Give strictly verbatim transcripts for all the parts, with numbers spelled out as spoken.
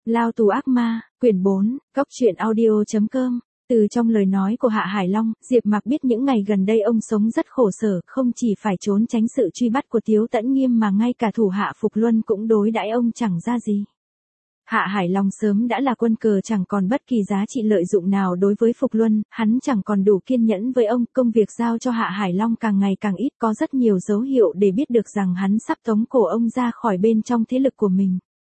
Lao tù ác ma, quyển bốn, góc truyện audio chấm com. Từ trong lời nói của Hạ Hải Long, Diệp Mạc biết những ngày gần đây ông sống rất khổ sở, không chỉ phải trốn tránh sự truy bắt của Tiếu Tẫn Nghiêm mà ngay cả thủ hạ Phục Luân cũng đối đãi ông chẳng ra gì. Hạ Hải Long sớm đã là quân cờ chẳng còn bất kỳ giá trị lợi dụng nào đối với Phục Luân, hắn chẳng còn đủ kiên nhẫn với ông, công việc giao cho Hạ Hải Long càng ngày càng ít, có rất nhiều dấu hiệu để biết được rằng hắn sắp tống cổ ông ra khỏi bên trong thế lực của mình.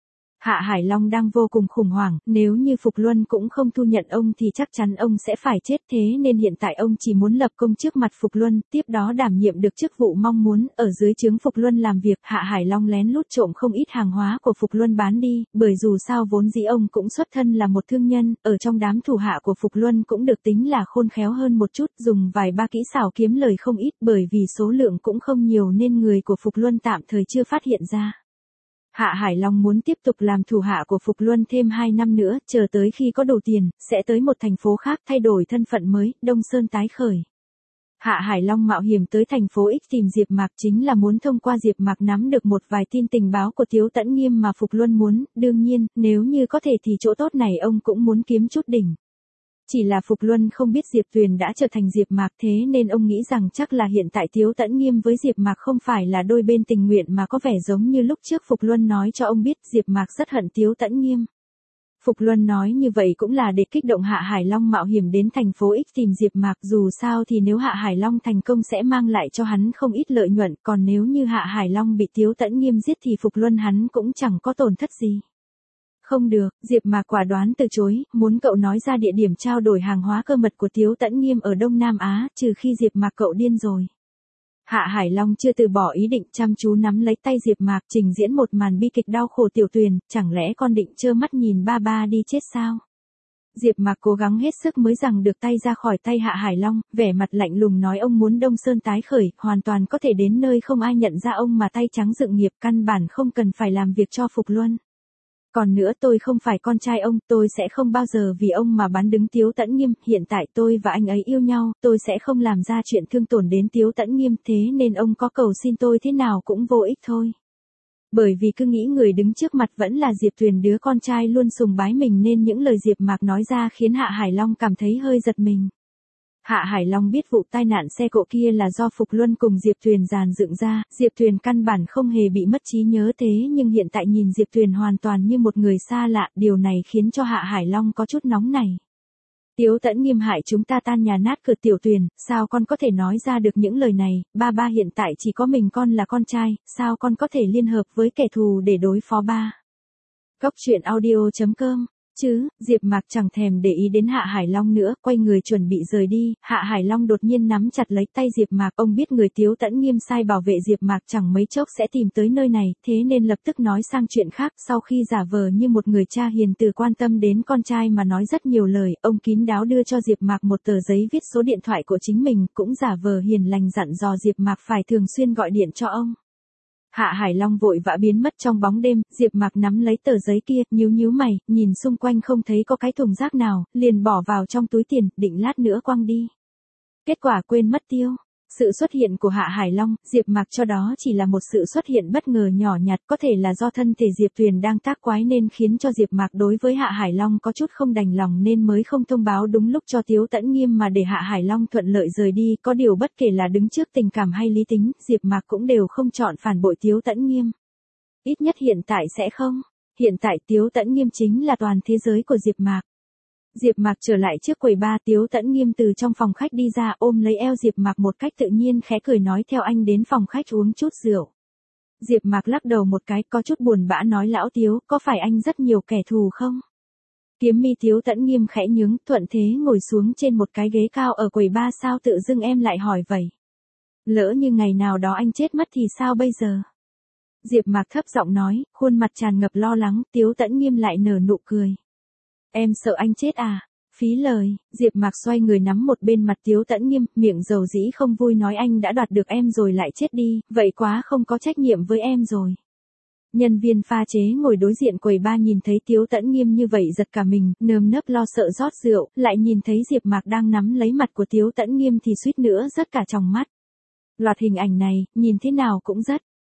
Hạ Hải Long đang vô cùng khủng hoảng, nếu như Phục Luân cũng không thu nhận ông thì chắc chắn ông sẽ phải chết, thế nên hiện tại ông chỉ muốn lập công trước mặt Phục Luân, tiếp đó đảm nhiệm được chức vụ mong muốn, ở dưới trướng Phục Luân làm việc. Hạ Hải Long lén lút trộm không ít hàng hóa của Phục Luân bán đi, bởi dù sao vốn dĩ ông cũng xuất thân là một thương nhân, ở trong đám thủ hạ của Phục Luân cũng được tính là khôn khéo hơn một chút, dùng vài ba kỹ xảo kiếm lời không ít, bởi vì số lượng cũng không nhiều nên người của Phục Luân tạm thời chưa phát hiện ra. Hạ Hải Long muốn tiếp tục làm thủ hạ của Phục Luân thêm hai năm nữa, chờ tới khi có đủ tiền, sẽ tới một thành phố khác thay đổi thân phận mới, Đông Sơn tái khởi. Hạ Hải Long mạo hiểm tới thành phố X tìm Diệp Mạc chính là muốn thông qua Diệp Mạc nắm được một vài tin tình báo của Tiếu Tẫn Nghiêm mà Phục Luân muốn, đương nhiên, nếu như có thể thì chỗ tốt này ông cũng muốn kiếm chút đỉnh. Chỉ là Phục Luân không biết Diệp Tuyền đã trở thành Diệp Mạc, thế nên ông nghĩ rằng chắc là hiện tại Tiếu Tẫn Nghiêm với Diệp Mạc không phải là đôi bên tình nguyện mà có vẻ giống như lúc trước Phục Luân nói cho ông biết Diệp Mạc rất hận Tiếu Tẫn Nghiêm. Phục Luân nói như vậy cũng là để kích động Hạ Hải Long mạo hiểm đến thành phố X tìm Diệp Mạc, dù sao thì nếu Hạ Hải Long thành công sẽ mang lại cho hắn không ít lợi nhuận, còn nếu như Hạ Hải Long bị Tiếu Tẫn Nghiêm giết thì Phục Luân hắn cũng chẳng có tổn thất gì. Không được, Diệp Mạc quả đoán từ chối, muốn cậu nói ra địa điểm trao đổi hàng hóa cơ mật của Tiếu Tẫn Nghiêm ở Đông Nam Á, trừ khi Diệp Mạc cậu điên rồi. Hạ Hải Long chưa từ bỏ ý định, chăm chú nắm lấy tay Diệp Mạc, trình diễn một màn bi kịch đau khổ. Tiểu Tuyền, chẳng lẽ con định trơ mắt nhìn ba ba đi chết sao? Diệp Mạc cố gắng hết sức mới giằng được tay ra khỏi tay Hạ Hải Long, vẻ mặt lạnh lùng nói ông muốn Đông Sơn tái khởi, hoàn toàn có thể đến nơi không ai nhận ra ông mà tay trắng dựng nghiệp, căn bản không cần phải làm việc cho Phục Luân. Còn nữa, tôi không phải con trai ông, tôi sẽ không bao giờ vì ông mà bán đứng Tiếu Tẫn Nghiêm, hiện tại tôi và anh ấy yêu nhau, tôi sẽ không làm ra chuyện thương tổn đến Tiếu Tẫn Nghiêm, thế nên ông có cầu xin tôi thế nào cũng vô ích thôi. Bởi vì cứ nghĩ người đứng trước mặt vẫn là Diệp Tuyền, đứa con trai luôn sùng bái mình, nên những lời Diệp Mạc nói ra khiến Hạ Hải Long cảm thấy hơi giật mình. Hạ Hải Long biết vụ tai nạn xe cộ kia là do Phục Luân cùng Diệp Tuyền dàn dựng ra, Diệp Tuyền căn bản không hề bị mất trí nhớ, thế nhưng hiện tại nhìn Diệp Tuyền hoàn toàn như một người xa lạ, điều này khiến cho Hạ Hải Long có chút nóng nảy. Tiếu Tẫn Nghiêm hại chúng ta tan nhà nát cửa. Tiểu Tuyền, sao con có thể nói ra được những lời này, ba ba hiện tại chỉ có mình con là con trai, sao con có thể liên hợp với kẻ thù để đối phó ba? Góc truyện audio chấm com. Chứ, Diệp Mạc chẳng thèm để ý đến Hạ Hải Long nữa, quay người chuẩn bị rời đi, Hạ Hải Long đột nhiên nắm chặt lấy tay Diệp Mạc, ông biết người Tiếu Tẫn Nghiêm sai bảo vệ Diệp Mạc chẳng mấy chốc sẽ tìm tới nơi này, thế nên lập tức nói sang chuyện khác, sau khi giả vờ như một người cha hiền từ quan tâm đến con trai mà nói rất nhiều lời, ông kín đáo đưa cho Diệp Mạc một tờ giấy viết số điện thoại của chính mình, cũng giả vờ hiền lành dặn dò Diệp Mạc phải thường xuyên gọi điện cho ông. Hạ Hải Long vội vã biến mất trong bóng đêm, Diệp Mạc nắm lấy tờ giấy kia, nhíu nhíu mày, nhìn xung quanh không thấy có cái thùng rác nào, liền bỏ vào trong túi tiền, định lát nữa quăng đi. Kết quả quên mất tiêu. Sự xuất hiện của Hạ Hải Long, Diệp Mạc cho đó chỉ là một sự xuất hiện bất ngờ nhỏ nhặt, có thể là do thân thể Diệp Tuyền đang tác quái nên khiến cho Diệp Mạc đối với Hạ Hải Long có chút không đành lòng nên mới không thông báo đúng lúc cho Tiếu Tẫn Nghiêm mà để Hạ Hải Long thuận lợi rời đi, có điều bất kể là đứng trước tình cảm hay lý tính, Diệp Mạc cũng đều không chọn phản bội Tiếu Tẫn Nghiêm. Ít nhất hiện tại sẽ không. Hiện tại Tiếu Tẫn Nghiêm chính là toàn thế giới của Diệp Mạc. Diệp Mạc trở lại trước quầy bar, Tiếu Tẫn Nghiêm từ trong phòng khách đi ra, ôm lấy eo Diệp Mạc một cách tự nhiên, khẽ cười nói theo anh đến phòng khách uống chút rượu. Diệp Mạc lắc đầu một cái, có chút buồn bã nói lão Tiếu, có phải anh rất nhiều kẻ thù không? Kiếm mi Tiếu Tẫn Nghiêm khẽ nhướng, thuận thế ngồi xuống trên một cái ghế cao ở quầy bar. Sao tự dưng em lại hỏi vậy? Lỡ như ngày nào đó anh chết mất thì sao bây giờ? Diệp Mạc thấp giọng nói, khuôn mặt tràn ngập lo lắng. Tiếu Tẫn Nghiêm lại nở nụ cười. Em sợ anh chết à? Phí lời. Diệp Mạc xoay người nắm một bên mặt Tiếu Tẫn Nghiêm, miệng dầu dĩ không vui nói anh đã đoạt được em rồi lại chết đi, vậy quá không có trách nhiệm với em rồi. Nhân viên pha chế ngồi đối diện quầy bar nhìn thấy Tiếu Tẫn Nghiêm như vậy giật cả mình, nơm nớp lo sợ rót rượu, lại nhìn thấy Diệp Mạc đang nắm lấy mặt của Tiếu Tẫn Nghiêm thì suýt nữa rớt cả tròng mắt. Loạt hình ảnh này, nhìn thế nào cũng rất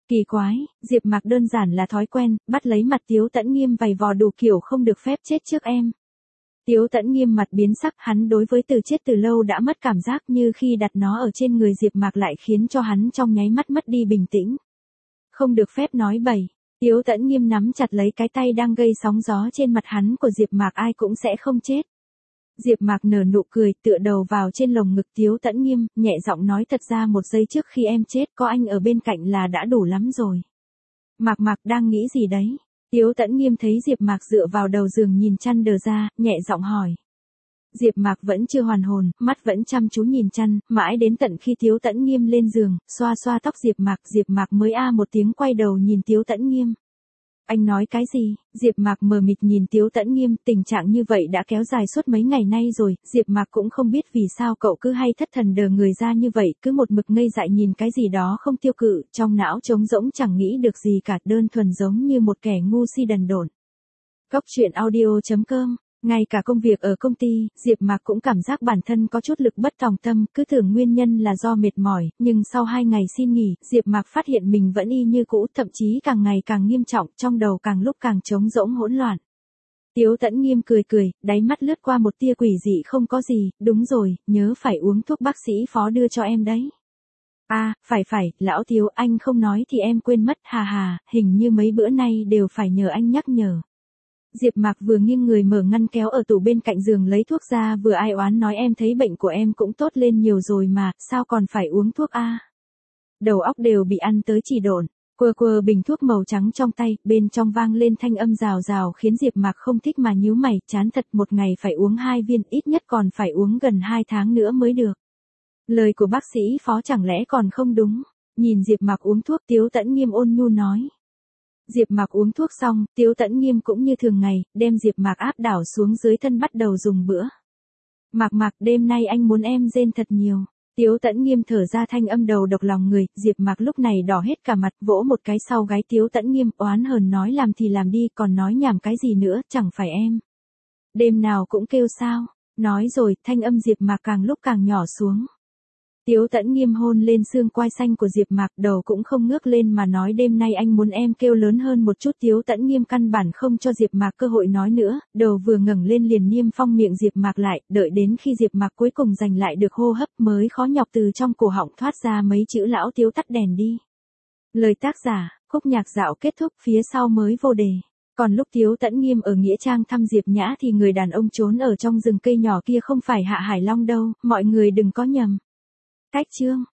Kỳ quái, Diệp Mạc đơn giản là thói quen, bắt lấy mặt Tiếu Tẫn Nghiêm vầy vò đủ kiểu không được phép chết trước em. Tiếu Tẫn Nghiêm mặt biến sắc, hắn đối với từ chết từ lâu đã mất cảm giác, như khi đặt nó ở trên người Diệp Mạc lại khiến cho hắn trong nháy mắt mất đi bình tĩnh. Không được phép nói bậy. Tiếu Tẫn Nghiêm nắm chặt lấy cái tay đang gây sóng gió trên mặt hắn của Diệp Mạc, ai cũng sẽ không chết. Diệp Mạc nở nụ cười, tựa đầu vào trên lồng ngực Tiếu Tẫn Nghiêm, nhẹ giọng nói, thật ra một giây trước khi em chết có anh ở bên cạnh là đã đủ lắm rồi. Mạc Mạc đang nghĩ gì đấy? Tiếu Tẫn Nghiêm thấy Diệp Mạc dựa vào đầu giường nhìn chăn đờ ra, nhẹ giọng hỏi. Diệp Mạc vẫn chưa hoàn hồn, mắt vẫn chăm chú nhìn chăn, mãi đến tận khi Tiếu Tẫn Nghiêm lên giường, xoa xoa tóc Diệp Mạc, Diệp Mạc mới a một tiếng quay đầu nhìn Tiếu Tẫn Nghiêm. Anh nói cái gì? Diệp Mạc mờ mịt nhìn Tiếu Tẫn Nghiêm, tình trạng như vậy đã kéo dài suốt mấy ngày nay rồi, Diệp Mạc cũng không biết vì sao cậu cứ hay thất thần đờ người ra như vậy, cứ một mực ngây dại nhìn cái gì đó không tiêu cự, trong não trống rỗng chẳng nghĩ được gì cả, đơn thuần giống như một kẻ ngu si đần độn. Cốc truyện audio chấm com. Ngay cả công việc ở công ty, Diệp Mạc cũng cảm giác bản thân có chút lực bất tòng tâm, cứ tưởng nguyên nhân là do mệt mỏi, nhưng sau hai ngày xin nghỉ, Diệp Mạc phát hiện mình vẫn y như cũ, thậm chí càng ngày càng nghiêm trọng, trong đầu càng lúc càng trống rỗng hỗn loạn. Tiếu Tẫn Nghiêm cười cười, đáy mắt lướt qua một tia quỷ dị, không có gì, đúng rồi, nhớ phải uống thuốc bác sĩ phó đưa cho em đấy. A, à, phải phải, lão Tiếu, anh không nói thì em quên mất, hà hà, hình như mấy bữa nay đều phải nhờ anh nhắc nhở. Diệp Mạc vừa nghiêng người mở ngăn kéo ở tủ bên cạnh giường lấy thuốc ra, vừa ai oán nói, em thấy bệnh của em cũng tốt lên nhiều rồi mà, sao còn phải uống thuốc a? À? Đầu óc đều bị ăn tới chỉ độn. Quơ quơ bình thuốc màu trắng trong tay, bên trong vang lên thanh âm rào rào khiến Diệp Mạc không thích mà nhíu mày, chán thật, một ngày phải uống hai viên, ít nhất còn phải uống gần hai tháng nữa mới được. Lời của bác sĩ phó chẳng lẽ còn không đúng? Nhìn Diệp Mạc uống thuốc, Tiếu Tẫn Nghiêm ôn nhu nói. Diệp Mạc uống thuốc xong, Tiếu Tẫn Nghiêm cũng như thường ngày, đem Diệp Mạc áp đảo xuống dưới thân bắt đầu dùng bữa. Mạc Mạc, đêm nay anh muốn em rên thật nhiều. Tiếu Tẫn Nghiêm thở ra thanh âm đầu độc lòng người, Diệp Mạc lúc này đỏ hết cả mặt, vỗ một cái sau gáy Tiếu Tẫn Nghiêm, oán hờn nói, làm thì làm đi, còn nói nhảm cái gì nữa, chẳng phải em. Đêm nào cũng kêu sao? Nói rồi, thanh âm Diệp Mạc càng lúc càng nhỏ xuống. Tiếu Tẫn Nghiêm hôn lên xương quai xanh của Diệp Mạc, đầu cũng không ngước lên mà nói, đêm nay anh muốn em kêu lớn hơn một chút. Tiếu Tẫn Nghiêm căn bản không cho Diệp Mạc cơ hội nói nữa, đầu vừa ngẩng lên liền niêm phong miệng Diệp Mạc lại, đợi đến khi Diệp Mạc cuối cùng giành lại được hô hấp mới khó nhọc từ trong cổ họng thoát ra mấy chữ, lão Tiếu tắt đèn đi. Lời tác giả, khúc nhạc dạo kết thúc, phía sau mới vô đề. Còn lúc Tiếu Tẫn Nghiêm ở nghĩa trang thăm Diệp Nhã thì người đàn ông trốn ở trong rừng cây nhỏ kia không phải Hạ Hải Long đâu, mọi người đừng có nhầm. Cách chương